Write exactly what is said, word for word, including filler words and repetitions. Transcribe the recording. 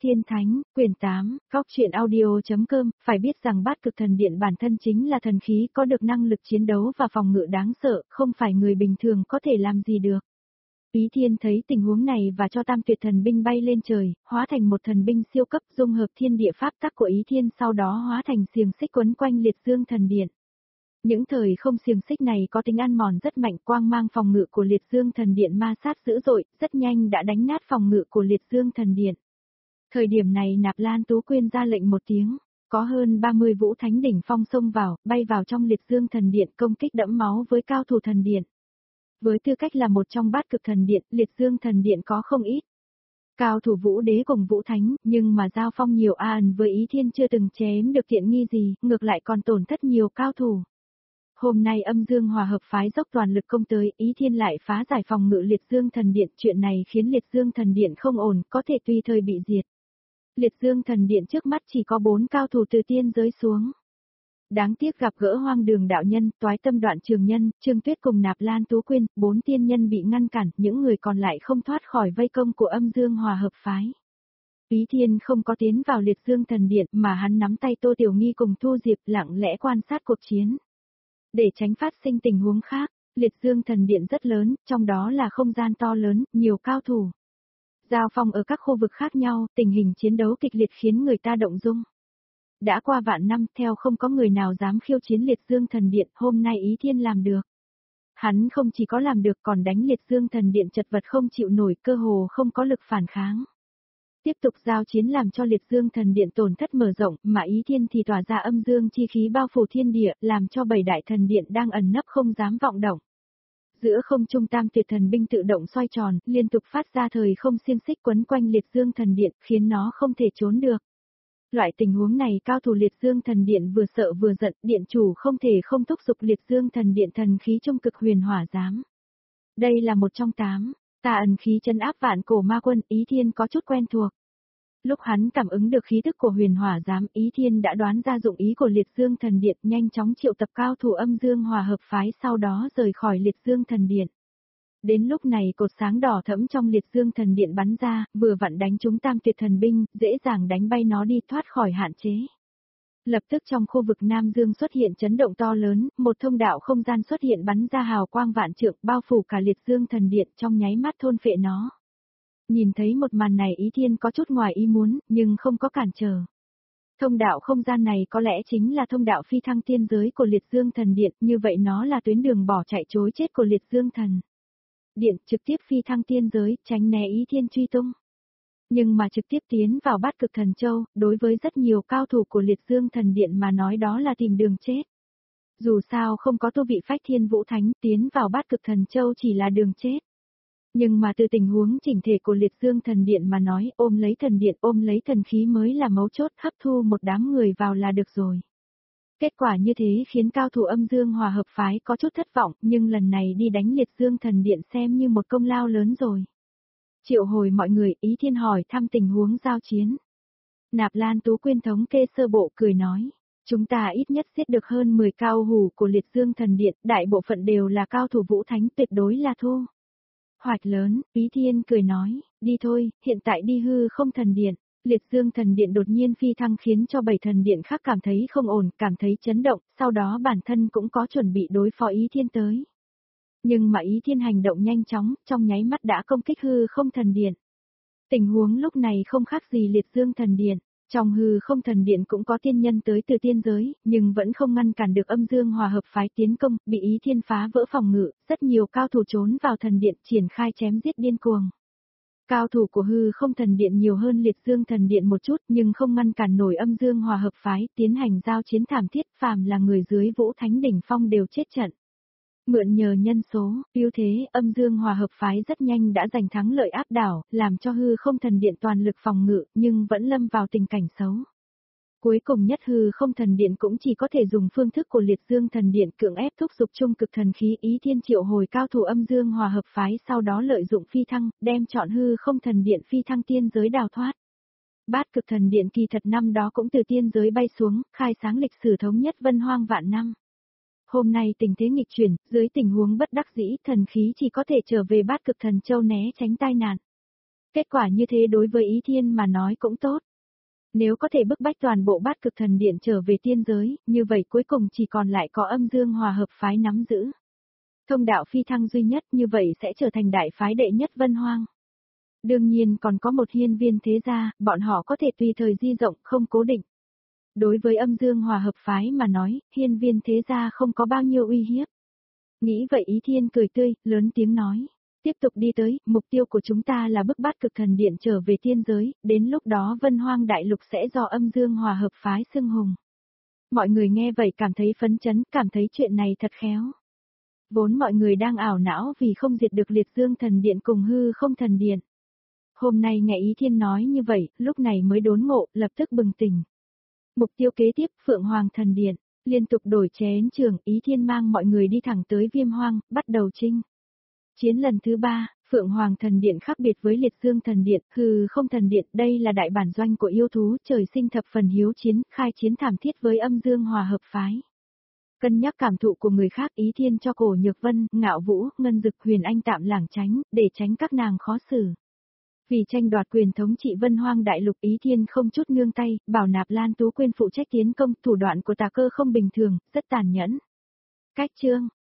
Thiên Thánh, quyển tám, góc truyện audio.com, phải biết rằng bát cực thần điện bản thân chính là thần khí có được năng lực chiến đấu và phòng ngự đáng sợ, không phải người bình thường có thể làm gì được. Ý Thiên thấy tình huống này và cho tam tuyệt thần binh bay lên trời, hóa thành một thần binh siêu cấp dung hợp thiên địa pháp tắc của Ý Thiên, sau đó hóa thành xiềng xích quấn quanh liệt dương thần điện. Những thời không xiềng xích này có tính ăn mòn rất mạnh, quang mang phòng ngự của liệt dương thần điện ma sát dữ dội, rất nhanh đã đánh nát phòng ngự của liệt dương thần điện. Thời điểm này Nạp Lan Tú Quyên ra lệnh một tiếng, có hơn ba mươi vũ thánh đỉnh phong xông vào, bay vào trong liệt dương thần điện công kích đẫm máu với cao thủ thần điện. Với tư cách là một trong bát cực thần điện, liệt dương thần điện có không ít cao thủ vũ đế cùng vũ thánh, nhưng mà giao phong nhiều a ẩn với Ý Thiên chưa từng chém được tiện nghi gì, ngược lại còn tổn thất nhiều cao thủ. Hôm nay âm dương hòa hợp phái dốc toàn lực công tới, Ý Thiên lại phá giải phòng ngự liệt dương thần điện, chuyện này khiến liệt dương thần điện không ổn, có thể tùy thời bị diệt. Liệt dương thần điện trước mắt chỉ có bốn cao thủ từ tiên giới xuống. Đáng tiếc gặp gỡ Hoang Đường đạo nhân, Toái Tâm Đoạn Trường Nhân, Trương Tuyết cùng Nạp Lan Tú Quyên, bốn tiên nhân bị ngăn cản, những người còn lại không thoát khỏi vây công của âm dương hòa hợp phái. Ý Thiên không có tiến vào liệt dương thần điện mà hắn nắm tay Tô Tiểu Nghi cùng Thu Diệp lặng lẽ quan sát cuộc chiến. Để tránh phát sinh tình huống khác, liệt dương thần điện rất lớn, trong đó là không gian to lớn, nhiều cao thủ. Giao phong ở các khu vực khác nhau, tình hình chiến đấu kịch liệt khiến người ta động dung. Đã qua vạn năm, theo không có người nào dám khiêu chiến liệt dương thần điện, hôm nay Ý Thiên làm được. Hắn không chỉ có làm được còn đánh liệt dương thần điện chật vật không chịu nổi, cơ hồ không có lực phản kháng. Tiếp tục giao chiến làm cho liệt dương thần điện tổn thất mở rộng, mà Ý Thiên thì tỏa ra âm dương chi khí bao phủ thiên địa, làm cho bảy đại thần điện đang ẩn nấp không dám vọng động. Giữa không trung tam tuyệt thần binh tự động xoay tròn, liên tục phát ra thời không xiên xích quấn quanh liệt dương thần điện, khiến nó không thể trốn được. Loại tình huống này cao thủ liệt dương thần điện vừa sợ vừa giận, điện chủ không thể không thúc giục liệt dương thần điện thần khí trung cực huyền hỏa giám. Đây là một trong tám, tà ẩn khí trấn áp vạn cổ ma quân, Ý Thiên có chút quen thuộc. Lúc hắn cảm ứng được khí tức của huyền hỏa giám, Ý Thiên đã đoán ra dụng ý của liệt dương thần điện, nhanh chóng triệu tập cao thủ âm dương hòa hợp phái, sau đó rời khỏi liệt dương thần điện. Đến lúc này cột sáng đỏ thẫm trong liệt dương thần điện bắn ra, vừa vặn đánh trúng tam tuyệt thần binh, dễ dàng đánh bay nó đi thoát khỏi hạn chế. Lập tức trong khu vực Nam Dương xuất hiện chấn động to lớn, một thông đạo không gian xuất hiện bắn ra hào quang vạn trượng, bao phủ cả liệt dương thần điện, trong nháy mắt thôn phệ nó. Nhìn thấy một màn này Ý Thiên có chút ngoài ý muốn, nhưng không có cản trở. Thông đạo không gian này có lẽ chính là thông đạo phi thăng tiên giới của liệt dương thần điện, như vậy nó là tuyến đường bỏ chạy trối chết của liệt dương thần điện, trực tiếp phi thăng tiên giới, tránh né Ý Thiên truy tung. Nhưng mà trực tiếp tiến vào bát cực thần châu, đối với rất nhiều cao thủ của liệt dương thần điện mà nói đó là tìm đường chết. Dù sao không có tu vị phách thiên vũ thánh, tiến vào bát cực thần châu chỉ là đường chết. Nhưng mà từ tình huống chỉnh thể của liệt dương thần điện mà nói, ôm lấy thần điện, ôm lấy thần khí mới là mấu chốt, hấp thu một đám người vào là được rồi. Kết quả như thế khiến cao thủ âm dương hòa hợp phái có chút thất vọng, nhưng lần này đi đánh liệt dương thần điện xem như một công lao lớn rồi. Triệu hồi mọi người, Ý Thiên hỏi thăm tình huống giao chiến. Nạp Lan Tú Quyên thống kê sơ bộ cười nói, chúng ta ít nhất giết được hơn mười cao hủ của liệt dương thần điện, đại bộ phận đều là cao thủ vũ thánh, tuyệt đối là thu hoạch lớn. Ý Thiên cười nói, đi thôi, hiện tại đi hư không thần điện. Liệt dương thần điện đột nhiên phi thăng khiến cho bảy thần điện khác cảm thấy không ổn, cảm thấy chấn động, sau đó bản thân cũng có chuẩn bị đối phó Ý Thiên tới. Nhưng mà Ý Thiên hành động nhanh chóng, trong nháy mắt đã công kích hư không thần điện. Tình huống lúc này không khác gì liệt dương thần điện, trong hư không thần điện cũng có tiên nhân tới từ tiên giới, nhưng vẫn không ngăn cản được âm dương hòa hợp phái tiến công, bị Ý Thiên phá vỡ phòng ngự, rất nhiều cao thủ trốn vào thần điện triển khai chém giết điên cuồng. Cao thủ của hư không thần điện nhiều hơn liệt dương thần điện một chút nhưng không ngăn cản nổi âm dương hòa hợp phái, tiến hành giao chiến thảm thiết, phàm là người dưới vũ thánh đỉnh phong đều chết trận. Mượn nhờ nhân số, ưu thế, âm dương hòa hợp phái rất nhanh đã giành thắng lợi áp đảo, làm cho hư không thần điện toàn lực phòng ngự, nhưng vẫn lâm vào tình cảnh xấu. Cuối cùng nhất hư không thần điện cũng chỉ có thể dùng phương thức của liệt dương thần điện cưỡng ép thúc giục trung cực thần khí, Ý Thiên triệu hồi cao thủ âm dương hòa hợp phái, sau đó lợi dụng phi thăng, đem chọn hư không thần điện phi thăng tiên giới đào thoát. Bát cực thần điện kỳ thật năm đó cũng từ tiên giới bay xuống, khai sáng lịch sử thống nhất vân hoang vạn năm. Hôm nay tình thế nghịch chuyển, dưới tình huống bất đắc dĩ, thần khí chỉ có thể trở về bát cực thần châu né tránh tai nạn. Kết quả như thế đối với Ý Thiên mà nói cũng tốt. Nếu có thể bức bách toàn bộ bát cực thần điện trở về tiên giới, như vậy cuối cùng chỉ còn lại có âm dương hòa hợp phái nắm giữ. Thông đạo phi thăng duy nhất như vậy sẽ trở thành đại phái đệ nhất Vân Hoang. Đương nhiên còn có một hiên viên thế gia, bọn họ có thể tùy thời di rộng, không cố định. Đối với âm dương hòa hợp phái mà nói, hiên viên thế gia không có bao nhiêu uy hiếp. Nghĩ vậy Ý Thiên cười tươi, lớn tiếng nói. Tiếp tục đi tới, mục tiêu của chúng ta là bức bát cực thần điện trở về tiên giới, đến lúc đó Vân Hoang đại lục sẽ do âm dương hòa hợp phái xưng hùng. Mọi người nghe vậy cảm thấy phấn chấn, cảm thấy chuyện này thật khéo. Vốn mọi người đang ảo não vì không diệt được liệt dương thần điện cùng hư không thần điện. Hôm nay nghe Ý Thiên nói như vậy, lúc này mới đốn ngộ, lập tức bừng tỉnh. Mục tiêu kế tiếp, Phượng Hoàng thần điện, liên tục đổi chén trường, Ý Thiên mang mọi người đi thẳng tới Viêm Hoang, bắt đầu chinh chiến lần thứ ba. Phượng Hoàng thần điện khác biệt với liệt dương thần điện, hư không thần điện, đây là đại bản doanh của yêu thú, trời sinh thập phần hiếu chiến, khai chiến thảm thiết với âm dương hòa hợp phái. Cân nhắc cảm thụ của người khác, Ý Thiên cho Cổ Nhược Vân, Ngạo Vũ, Ngân Dực, Huyền Anh tạm lảng tránh, để tránh các nàng khó xử. Vì tranh đoạt quyền thống trị Vân Hoang đại lục, Ý Thiên không chút nương tay, bảo Nạp Lan Tú Quyên phụ trách tiến công, thủ đoạn của Tà Cơ không bình thường, rất tàn nhẫn. Cách chương